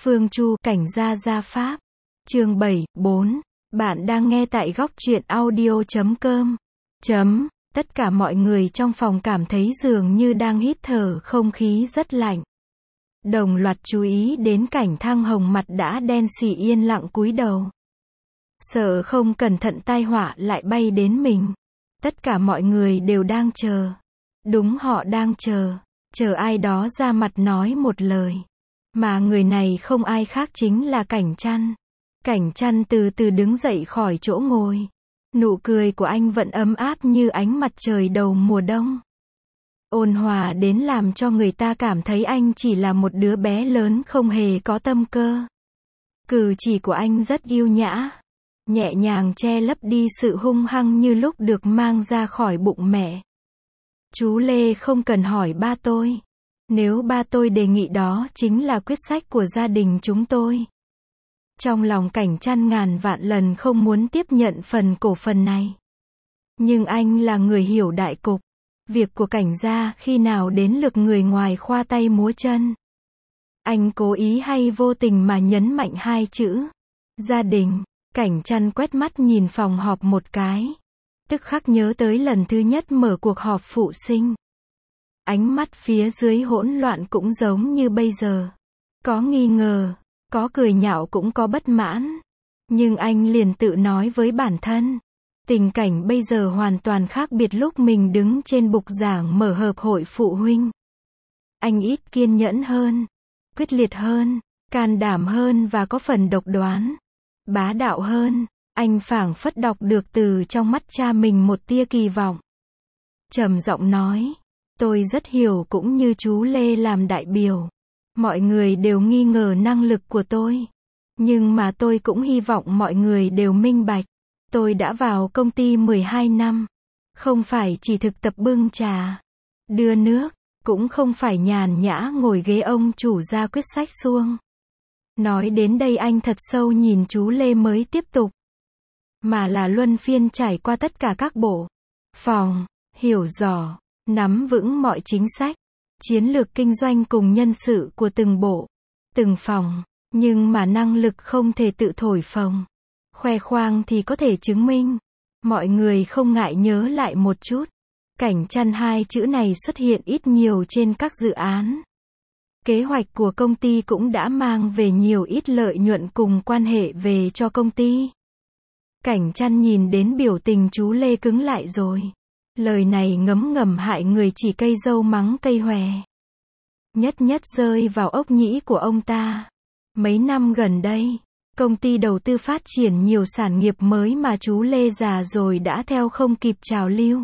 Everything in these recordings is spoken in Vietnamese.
Phương Chu, cảnh gia gia pháp. Chương 7, 4. Bạn đang nghe tại góc truyện audio.com. Tất cả mọi người trong phòng cảm thấy dường như đang hít thở không khí rất lạnh. Đồng loạt chú ý đến cảnh Thang Hồng mặt đã đen xì yên lặng cúi đầu. Sợ không cẩn thận tai họa lại bay đến mình. Tất cả mọi người đều đang chờ. Đúng, họ đang chờ ai đó ra mặt nói một lời. Mà người này không ai khác chính là Cảnh Chăn. Cảnh Chăn từ từ đứng dậy khỏi chỗ ngồi. Nụ cười của anh vẫn ấm áp như ánh mặt trời đầu mùa đông. Ôn hòa đến làm cho người ta cảm thấy anh chỉ là một đứa bé lớn không hề có tâm cơ. Cử chỉ của anh rất yêu nhã, nhẹ nhàng che lấp đi sự hung hăng như lúc được mang ra khỏi bụng mẹ. Chú Lê không cần hỏi ba tôi. Nếu ba tôi đề nghị đó chính là quyết sách của gia đình chúng tôi. Trong lòng Cảnh Chăn ngàn vạn lần không muốn tiếp nhận phần cổ phần này. Nhưng anh là người hiểu đại cục. Việc của Cảnh gia khi nào đến lượt người ngoài khoa tay múa chân. Anh cố ý hay vô tình mà nhấn mạnh hai chữ gia đình. Cảnh Chăn quét mắt nhìn phòng họp một cái. Tức khắc nhớ tới lần thứ nhất mở cuộc họp phụ sinh. Ánh mắt phía dưới hỗn loạn cũng giống như bây giờ. Có nghi ngờ, có cười nhạo cũng có bất mãn. Nhưng anh liền tự nói với bản thân. Tình cảnh bây giờ hoàn toàn khác biệt lúc mình đứng trên bục giảng mở họp hội phụ huynh. Anh ít kiên nhẫn hơn, quyết liệt hơn, can đảm hơn và có phần độc đoán, bá đạo hơn. Anh phảng phất đọc được từ trong mắt cha mình một tia kỳ vọng. Trầm giọng nói, tôi rất hiểu cũng như chú Lê làm đại biểu. Mọi người đều nghi ngờ năng lực của tôi. Nhưng mà tôi cũng hy vọng mọi người đều minh bạch. Tôi đã vào công ty 12 năm. Không phải chỉ thực tập bưng trà, đưa nước, cũng không phải nhàn nhã ngồi ghế ông chủ ra quyết sách suông. Nói đến đây anh thật sâu nhìn chú Lê mới tiếp tục. Mà là luân phiên trải qua tất cả các bộ, phòng, hiểu rõ, nắm vững mọi chính sách, chiến lược kinh doanh cùng nhân sự của từng bộ, từng phòng. Nhưng mà năng lực không thể tự thổi phồng. Khoe khoang thì có thể chứng minh. Mọi người không ngại nhớ lại một chút. Cảnh Chăn hai chữ này xuất hiện ít nhiều trên các dự án. Kế hoạch của công ty cũng đã mang về nhiều ít lợi nhuận cùng quan hệ về cho công ty. Cảnh Chăn nhìn đến biểu tình chú Lê cứng lại rồi. Lời này ngấm ngầm hại người chỉ cây dâu mắng cây hòe. Nhất nhất rơi vào ốc nhĩ của ông ta. Mấy năm gần đây, công ty đầu tư phát triển nhiều sản nghiệp mới mà chú Lê già rồi đã theo không kịp trào lưu.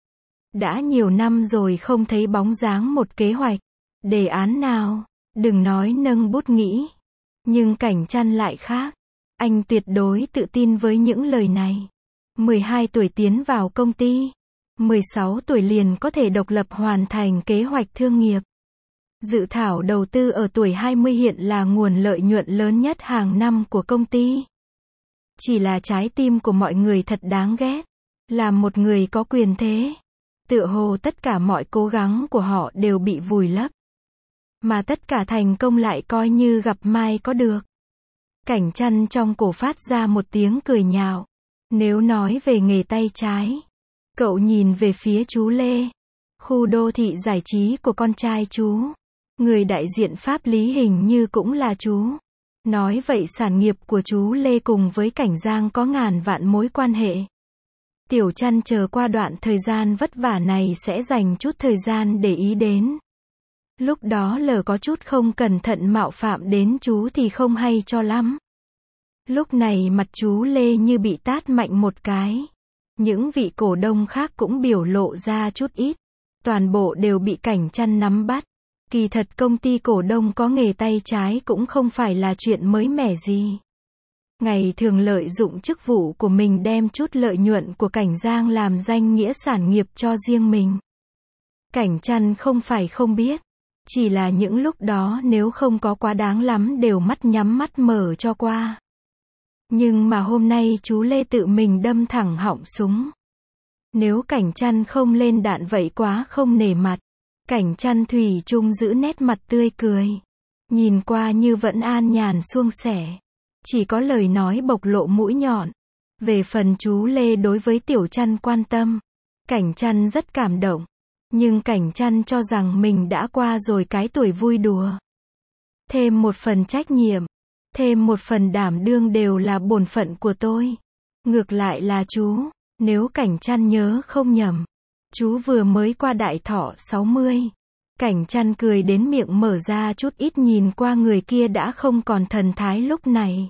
Đã nhiều năm rồi không thấy bóng dáng một kế hoạch, đề án nào, đừng nói nâng bút nghĩ. Nhưng Cảnh Chăn lại khác. Anh tuyệt đối tự tin với những lời này. 12 tuổi tiến vào công ty. 16 tuổi liền có thể độc lập hoàn thành kế hoạch thương nghiệp. Dự thảo đầu tư ở tuổi 20 hiện là nguồn lợi nhuận lớn nhất hàng năm của công ty. Chỉ là trái tim của mọi người thật đáng ghét. Là một người có quyền thế. Tựa hồ tất cả mọi cố gắng của họ đều bị vùi lấp. Mà tất cả thành công lại coi như gặp mai có được. Cảnh Chăn trong cổ phát ra một tiếng cười nhạo. Nếu nói về nghề tay trái, cậu nhìn về phía chú Lê. Khu đô thị giải trí của con trai chú. Người đại diện pháp lý hình như cũng là chú. Nói vậy sản nghiệp của chú Lê cùng với Cảnh Giang có ngàn vạn mối quan hệ. Tiểu Chăn chờ qua đoạn thời gian vất vả này sẽ dành chút thời gian để ý đến. Lúc đó lỡ có chút không cẩn thận mạo phạm đến chú thì không hay cho lắm. Lúc này mặt chú Lê như bị tát mạnh một cái. Những vị cổ đông khác cũng biểu lộ ra chút ít. Toàn bộ đều bị Cảnh Chăn nắm bắt. Kỳ thật công ty cổ đông có nghề tay trái cũng không phải là chuyện mới mẻ gì. Ngày thường lợi dụng chức vụ của mình đem chút lợi nhuận của Cảnh Giang làm danh nghĩa sản nghiệp cho riêng mình. Cảnh Chăn không phải không biết. Chỉ là những lúc đó nếu không có quá đáng lắm đều mắt nhắm mắt mở cho qua. Nhưng mà hôm nay chú Lê tự mình đâm thẳng họng súng. Nếu Cảnh Chăn không lên đạn vậy quá không nể mặt. Cảnh Chăn thủy chung giữ nét mặt tươi cười. nhìn qua như vẫn an nhàn suông sẻ. Chỉ có lời nói bộc lộ mũi nhọn. Về phần chú Lê đối với Tiểu Trăn quan tâm, Cảnh Trăn rất cảm động. Nhưng Cảnh Trăn cho rằng mình đã qua rồi cái tuổi vui đùa. Thêm một phần trách nhiệm, thêm một phần đảm đương đều là bổn phận của tôi. Ngược lại là chú, nếu Cảnh Trăn nhớ không nhầm, chú vừa mới qua đại thọ 60. Cảnh Trăn cười đến miệng mở ra chút ít, nhìn qua người kia đã không còn thần thái lúc này.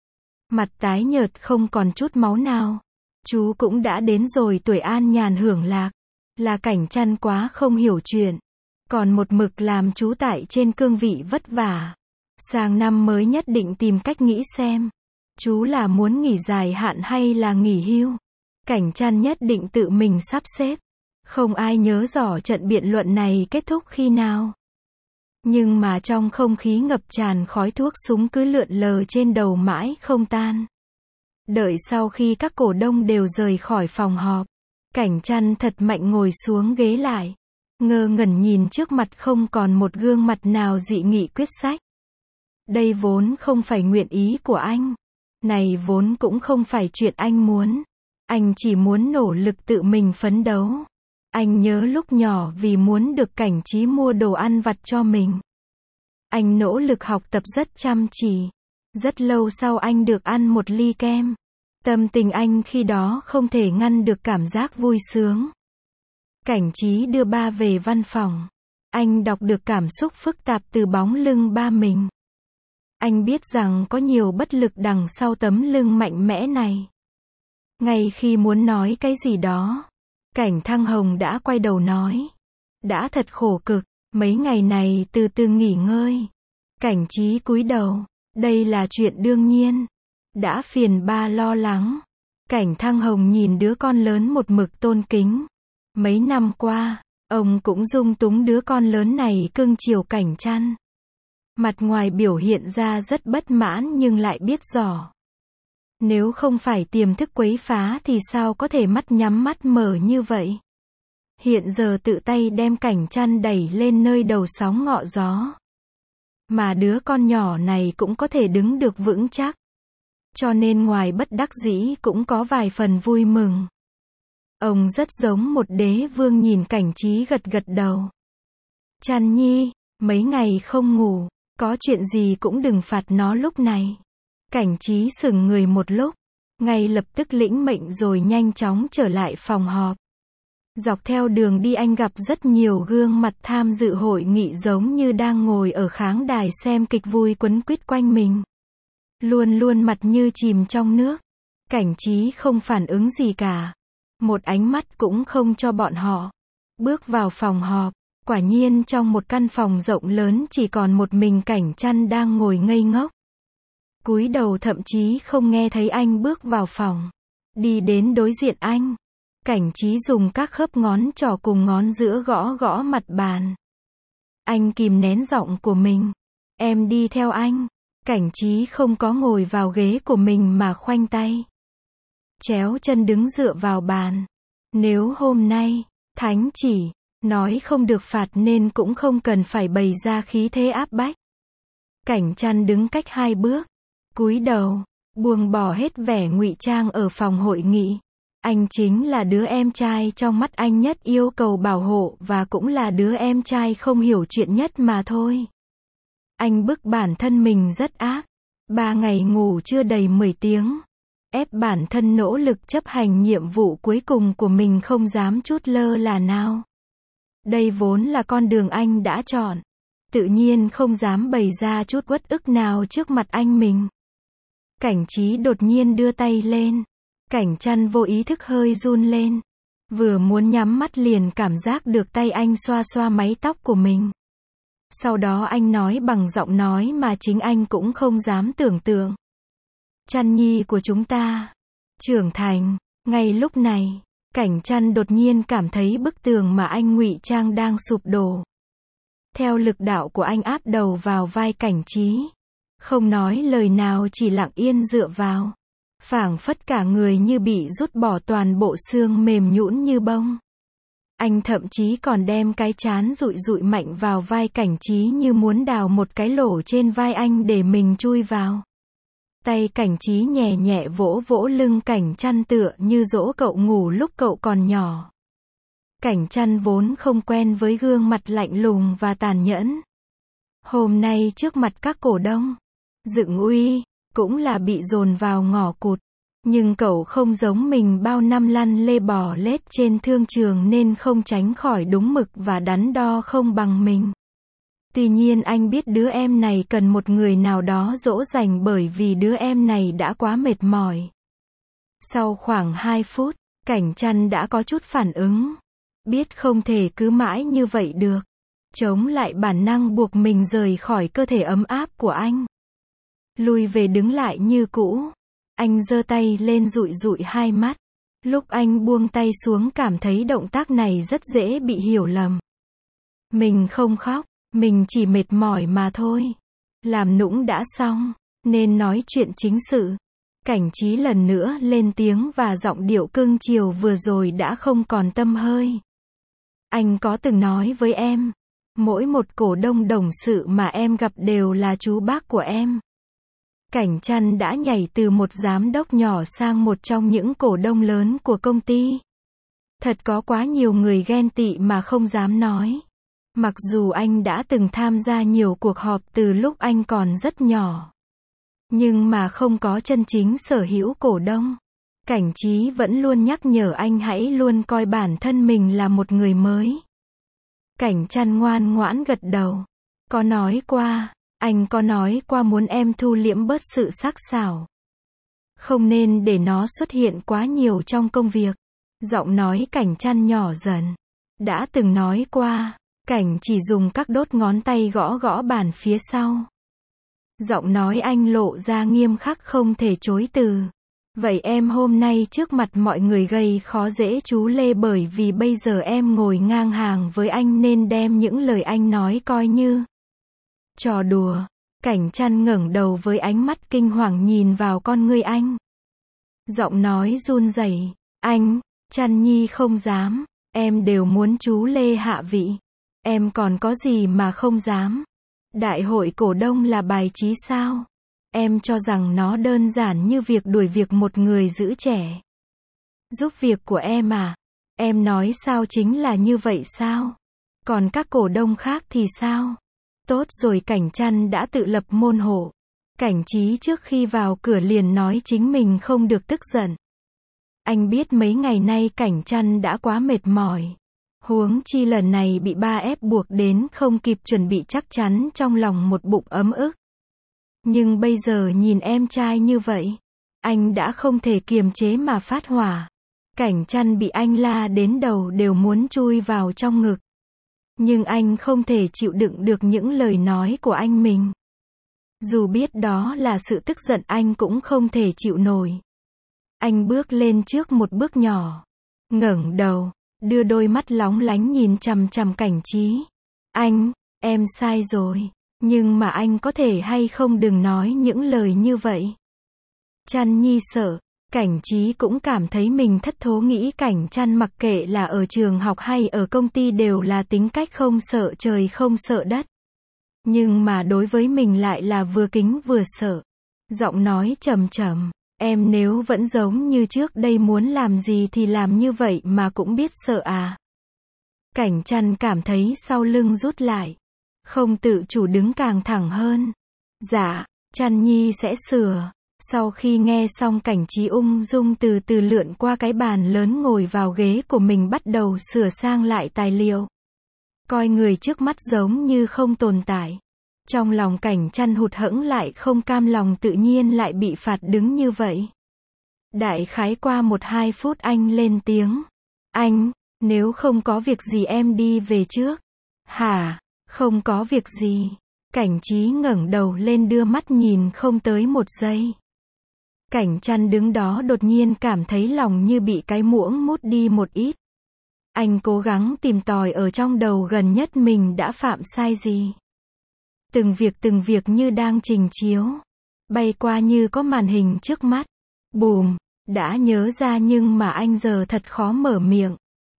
Mặt tái nhợt không còn chút máu nào. Chú cũng đã đến rồi tuổi an nhàn hưởng lạc. Là Cảnh Trăn quá không hiểu chuyện. Còn một mực làm chú tại trên cương vị vất vả. Sang năm mới nhất định tìm cách nghĩ xem. Chú là muốn nghỉ dài hạn hay là nghỉ hưu. Cảnh Trăn nhất định tự mình sắp xếp. Không ai nhớ rõ trận biện luận này kết thúc khi nào. Nhưng mà trong không khí ngập tràn khói thuốc súng cứ lượn lờ trên đầu mãi không tan. Đợi sau khi các cổ đông đều rời khỏi phòng họp, Cảnh Trăn thật mạnh ngồi xuống ghế lại. Ngơ ngẩn nhìn trước mặt không còn một gương mặt nào dị nghị quyết sách. Đây vốn không phải nguyện ý của anh. Này vốn cũng không phải chuyện anh muốn. Anh chỉ muốn nỗ lực tự mình phấn đấu. Anh nhớ lúc nhỏ vì muốn được Cảnh Trí mua đồ ăn vặt cho mình. Anh nỗ lực học tập rất chăm chỉ. Rất lâu sau anh được ăn một ly kem. Tâm tình anh khi đó không thể ngăn được cảm giác vui sướng. Cảnh Trí đưa ba về văn phòng. Anh đọc được cảm xúc phức tạp từ bóng lưng ba mình. Anh biết rằng có nhiều bất lực đằng sau tấm lưng mạnh mẽ này. Ngay khi muốn nói cái gì đó, Cảnh Thăng Hồng đã quay đầu nói. Đã thật khổ cực, mấy ngày này từ từ nghỉ ngơi. Cảnh Trí cúi đầu. Đây là chuyện đương nhiên. Đã phiền ba lo lắng. Cảnh Thăng Hồng nhìn đứa con lớn một mực tôn kính. Mấy năm qua, ông cũng dung túng đứa con lớn này cưng chiều Cảnh Trăn. Mặt ngoài biểu hiện ra rất bất mãn nhưng lại biết rõ. Nếu không phải tiềm thức quấy phá thì sao có thể mắt nhắm mắt mở như vậy. Hiện giờ tự tay đem Cảnh Trăn đẩy lên nơi đầu sóng ngọ gió. Mà đứa con nhỏ này cũng có thể đứng được vững chắc. Cho nên ngoài bất đắc dĩ cũng có vài phần vui mừng. Ông rất giống một đế vương nhìn Cảnh Trí gật gật đầu. Trăn nhi, mấy ngày không ngủ, có chuyện gì cũng đừng phạt nó lúc này. Cảnh Trí sững người một lúc, ngay lập tức lĩnh mệnh rồi nhanh chóng trở lại phòng họp. Dọc theo đường đi anh gặp rất nhiều gương mặt tham dự hội nghị giống như đang ngồi ở khán đài xem kịch vui quấn quýt quanh mình. Luôn luôn mặt như chìm trong nước. Cảnh Trí không phản ứng gì cả. Một ánh mắt cũng không cho bọn họ. Bước vào phòng họp, quả nhiên trong một căn phòng rộng lớn chỉ còn một mình Cảnh Trăn đang ngồi ngây ngốc. Cúi đầu thậm chí không nghe thấy anh bước vào phòng. Đi đến đối diện anh. Cảnh Trí dùng các khớp ngón trỏ cùng ngón giữa gõ gõ mặt bàn. Anh kìm nén giọng của mình. Em đi theo anh. Cảnh Trí không có ngồi vào ghế của mình mà khoanh tay. Chéo chân đứng dựa vào bàn. Nếu hôm nay, Thánh chỉ, nói không được phạt nên cũng không cần phải bày ra khí thế áp bách. Cảnh Trăn đứng cách 2 bước. Cúi đầu, buông bỏ hết vẻ ngụy trang ở phòng hội nghị. Anh chính là đứa em trai trong mắt anh nhất yêu cầu bảo hộ và cũng là đứa em trai không hiểu chuyện nhất mà thôi. Anh bức bản thân mình rất ác. 3 ngày ngủ chưa đầy 10 tiếng. Ép bản thân nỗ lực chấp hành nhiệm vụ cuối cùng của mình không dám chút lơ là nào. Đây vốn là con đường anh đã chọn. Tự nhiên không dám bày ra chút uất ức nào trước mặt anh mình. Cảnh Trí đột nhiên đưa tay lên. Cảnh Trăn vô ý thức hơi run lên. Vừa muốn nhắm mắt liền cảm giác được tay anh xoa xoa mái tóc của mình. Sau đó anh nói bằng giọng nói mà chính anh cũng không dám tưởng tượng. Trăn nhi của chúng ta trưởng thành. Ngay lúc này, Cảnh Trăn đột nhiên cảm thấy bức tường mà anh ngụy trang đang sụp đổ. Theo lực đạo của anh áp đầu vào vai Cảnh Trí. Không nói lời nào, chỉ lặng yên dựa vào. Phảng phất cả người như bị rút bỏ toàn bộ xương mềm nhũn như bông. Anh thậm chí còn đem cái trán dụi dụi mạnh vào vai Cảnh Trí như muốn đào một cái lỗ trên vai anh để mình chui vào. Tay Cảnh Trí nhẹ nhẹ vỗ vỗ lưng Cảnh Trăn tựa như dỗ cậu ngủ lúc cậu còn nhỏ. Cảnh Trăn vốn không quen với gương mặt lạnh lùng và tàn nhẫn. Hôm nay trước mặt các cổ đông, dựng uy, cũng là bị dồn vào ngõ cụt. Nhưng cậu không giống mình bao năm lăn lê bò lết trên thương trường nên không tránh khỏi đúng mực và đắn đo không bằng mình. Tuy nhiên anh biết đứa em này cần một người nào đó dỗ dành bởi vì đứa em này đã quá mệt mỏi. Sau khoảng 2 phút, Cảnh Trăn đã có chút phản ứng. Biết không thể cứ mãi như vậy được. Chống lại bản năng buộc mình rời khỏi cơ thể ấm áp của anh. Lùi về đứng lại như cũ. Anh giơ tay lên dụi dụi hai mắt. Lúc anh buông tay xuống cảm thấy động tác này rất dễ bị hiểu lầm. Mình không khóc, mình chỉ mệt mỏi mà thôi. Làm nũng đã xong, nên nói chuyện chính sự. Cảnh Trí lần nữa lên tiếng và giọng điệu cưng chiều vừa rồi đã không còn tâm hơi. Anh có từng nói với em, mỗi một cổ đông đồng sự mà em gặp đều là chú bác của em. Cảnh Trăn đã nhảy từ một giám đốc nhỏ sang một trong những cổ đông lớn của công ty. Thật có quá nhiều người ghen tị mà không dám nói. Mặc dù anh đã từng tham gia nhiều cuộc họp từ lúc anh còn rất nhỏ. Nhưng mà không có chân chính sở hữu cổ đông. Cảnh Trí vẫn luôn nhắc nhở anh hãy luôn coi bản thân mình là một người mới. Cảnh Trăn ngoan ngoãn gật đầu. Có nói qua, anh có nói qua muốn em thu liễm bớt sự sắc sảo. Không nên để nó xuất hiện quá nhiều trong công việc. Giọng nói Cảnh Trăn nhỏ dần. Đã từng nói qua, Cảnh chỉ dùng các đốt ngón tay gõ gõ bàn phía sau. Giọng nói anh lộ ra nghiêm khắc không thể chối từ. Vậy em hôm nay trước mặt mọi người gây khó dễ chú Lê bởi vì bây giờ em ngồi ngang hàng với anh nên đem những lời anh nói coi như trò đùa. Cảnh Trăn ngẩng đầu với ánh mắt kinh hoàng nhìn vào con ngươi anh. Giọng nói run rẩy. Anh, Trăn Nhi không dám. Em đều muốn chú Lê hạ vị. Em còn có gì mà không dám? Đại hội cổ đông là bài trí sao? Em cho rằng nó đơn giản như việc đuổi việc một người giữ trẻ. Giúp việc của em à? Em nói sao chính là như vậy sao? Còn các cổ đông khác thì sao? Tốt rồi, Cảnh Trăn đã tự lập môn hộ. Cảnh Trí trước khi vào cửa liền nói chính mình không được tức giận. Anh biết mấy ngày nay Cảnh Trăn đã quá mệt mỏi. Huống chi lần này bị ba ép buộc đến không kịp chuẩn bị chắc chắn trong lòng một bụng ấm ức. Nhưng bây giờ nhìn em trai như vậy, anh đã không thể kiềm chế mà phát hỏa. Cảnh Trăn bị anh la đến đầu đều muốn chui vào trong ngực. Nhưng anh không thể chịu đựng được những lời nói của anh mình. Dù biết đó là sự tức giận anh cũng không thể chịu nổi. Anh bước lên trước một bước nhỏ, ngẩng đầu, đưa đôi mắt lóng lánh nhìn chằm chằm Cảnh Trí. Anh, em sai rồi. Nhưng mà anh có thể hay không đừng nói những lời như vậy. Trăn Nhi sợ. Cảnh Trí cũng cảm thấy mình thất thố, nghĩ Cảnh Trăn mặc kệ là ở trường học hay ở công ty đều là tính cách không sợ trời không sợ đất. Nhưng mà đối với mình lại là vừa kính vừa sợ. Giọng nói trầm trầm. Em nếu vẫn giống như trước đây muốn làm gì thì làm như vậy mà cũng biết sợ à? Cảnh Trăn cảm thấy sau lưng rút lại. Không tự chủ đứng càng thẳng hơn. Dạ, Trăn Nhi sẽ sửa. Sau khi nghe xong, Cảnh Trí ung dung từ từ lượn qua cái bàn lớn ngồi vào ghế của mình bắt đầu sửa sang lại tài liệu. Coi người trước mắt giống như không tồn tại. Trong lòng Cảnh Trăn hụt hẫng lại không cam lòng tự nhiên lại bị phạt đứng như vậy. Đại khái qua 1-2 phút anh lên tiếng. Anh, nếu không có việc gì em đi về trước. Hả? Không có việc gì. Cảnh Trí ngẩng đầu lên đưa mắt nhìn không tới 1 giây. Cảnh Trăn đứng đó đột nhiên cảm thấy lòng như bị cái muỗng mút đi một ít. Anh cố gắng tìm tòi ở trong đầu gần nhất mình đã phạm sai gì. Từng việc như đang trình chiếu. Bay qua như có màn hình trước mắt. Bùm, đã nhớ ra nhưng mà anh giờ thật khó mở miệng.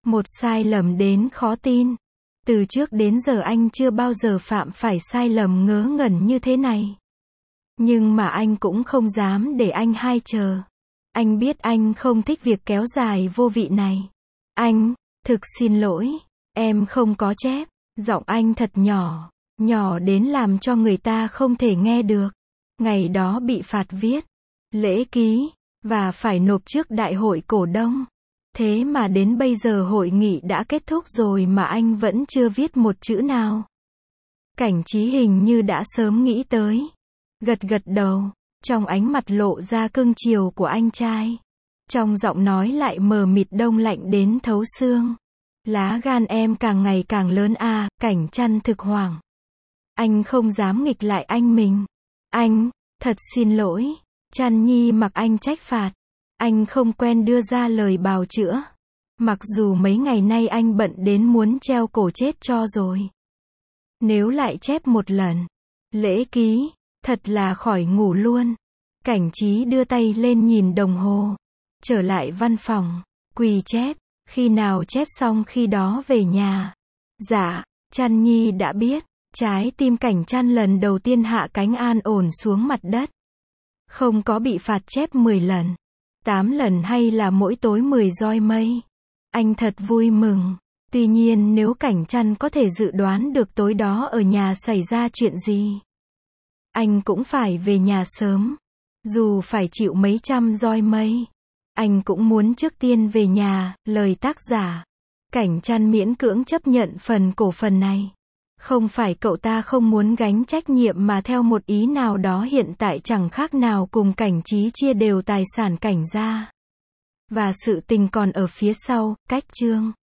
Một sai lầm đến khó tin. Từ trước đến giờ anh chưa bao giờ phạm phải sai lầm ngớ ngẩn như thế này. Nhưng mà anh cũng không dám để anh hai chờ. Anh biết anh không thích việc kéo dài vô vị này. Anh, thực xin lỗi, em không có chép. Giọng anh thật nhỏ, nhỏ đến làm cho người ta không thể nghe được. Ngày đó bị phạt viết lễ ký, và phải nộp trước đại hội cổ đông. Thế mà đến bây giờ hội nghị đã kết thúc rồi mà anh vẫn chưa viết một chữ nào. Cảnh Trí hình như đã sớm nghĩ tới. Gật gật đầu, trong ánh mặt lộ ra cưng chiều của anh trai. Trong giọng nói lại mờ mịt đông lạnh đến thấu xương. Lá gan em càng ngày càng lớn à, Cảnh Trăn thực hoảng. Anh không dám nghịch lại anh mình. Anh, thật xin lỗi. Trăn Nhi mặc anh trách phạt. Anh không quen đưa ra lời bào chữa. Mặc dù mấy ngày nay anh bận đến muốn treo cổ chết cho rồi. Nếu lại chép một lần lễ ký, thật là khỏi ngủ luôn. Cảnh Trí đưa tay lên nhìn đồng hồ. Trở lại văn phòng, quỳ chép. Khi nào chép xong khi đó về nhà. Dạ, Trăn Nhi đã biết. Trái tim Cảnh Trăn lần đầu tiên hạ cánh an ổn xuống mặt đất. Không có bị phạt chép 10 lần, 8 lần hay là mỗi tối 10 roi mây. Anh thật vui mừng. Tuy nhiên nếu Cảnh Trăn có thể dự đoán được tối đó ở nhà xảy ra chuyện gì, anh cũng phải về nhà sớm. Dù phải chịu mấy trăm roi mây, anh cũng muốn trước tiên về nhà. Lời tác giả. Cảnh Trăn miễn cưỡng chấp nhận phần cổ phần này. Không phải cậu ta không muốn gánh trách nhiệm mà theo một ý nào đó hiện tại chẳng khác nào cùng Cảnh Trí chia đều tài sản Cảnh gia. Và sự tình còn ở phía sau, cách chương.